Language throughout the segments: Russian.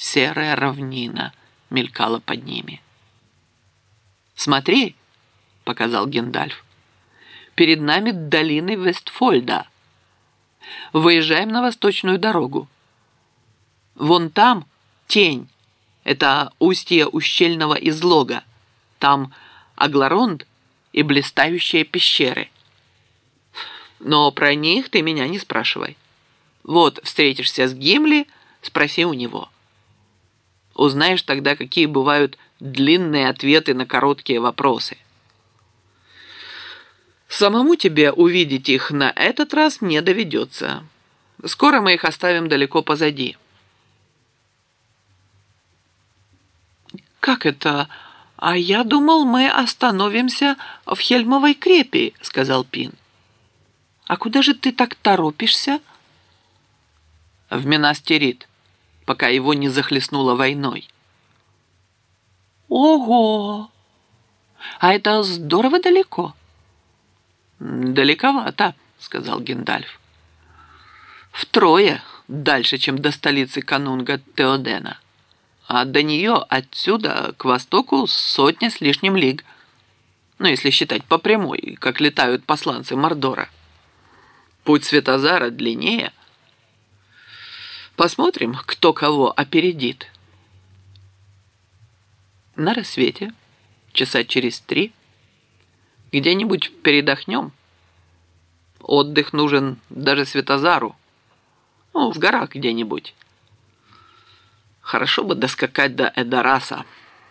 серая равнина мелькала под ними. «Смотри!» — показал Гендальф. «Перед нами долины Вестфольда. Выезжаем на восточную дорогу. Вон там тень. Это устье ущельного излога. Там Агларонд и блистающие пещеры. Но про них ты меня не спрашивай. Вот встретишься с Гимли, спроси у него. Узнаешь тогда, какие бывают длинные ответы на короткие вопросы. Самому тебе увидеть их на этот раз не доведется. Скоро мы их оставим далеко позади». «Как это? А я думал, мы остановимся в Хельмовой крепи», — сказал Пин. «А куда же ты так торопишься?» «В Минас-Тирит, пока его не захлестнуло войной». «Ого! А это здорово далеко». «Далековато», — сказал Гендальф. «Втрое дальше, чем до столицы канунга Теодена. А до нее отсюда к востоку 100 с лишним лиг. Ну, если считать по прямой, как летают посланцы Мордора. Путь Светозара длиннее. Посмотрим, кто кого опередит». На рассвете, часа через 3, где-нибудь передохнем. Отдых нужен даже Светозару. Ну, в горах где-нибудь. Хорошо бы доскакать до Эдораса.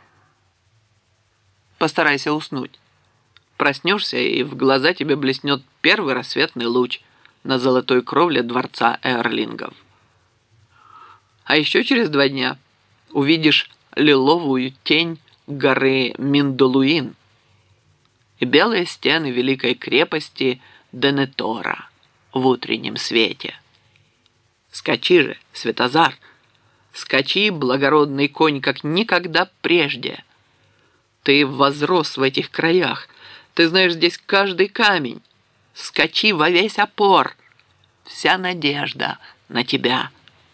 Постарайся уснуть. Проснешься, и в глаза тебе блеснет первый рассветный луч на золотой кровле дворца Эрлингов. А еще через 2 дня увидишь лиловую тень горы Миндолуин и белые стены великой крепости Денетора в утреннем свете. Скачи же, Светозар! Скачи, благородный конь, как никогда прежде. Ты возрос в этих краях. Ты знаешь здесь каждый камень. Скачи во весь опор. Вся надежда на тебя.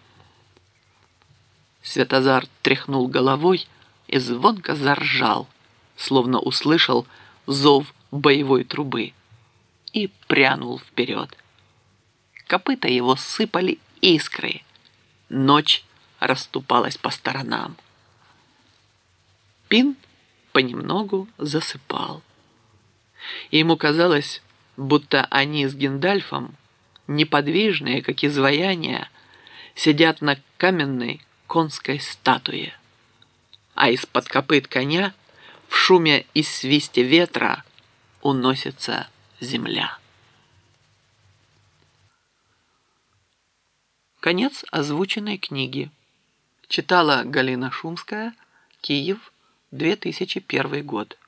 Светозар тряхнул головой и звонко заржал, словно услышал зов боевой трубы, и прянул вперед. Копыта его сыпали искры. Ночь расступалась по сторонам. Пин понемногу засыпал. И ему казалось, будто они с Гендальфом, неподвижные, как изваяния, сидят на каменной конской статуе, а из-под копыт коня в шуме и свисте ветра уносится земля. Конец озвученной книги. Читала Галина Шумская, Киев, 2001 год.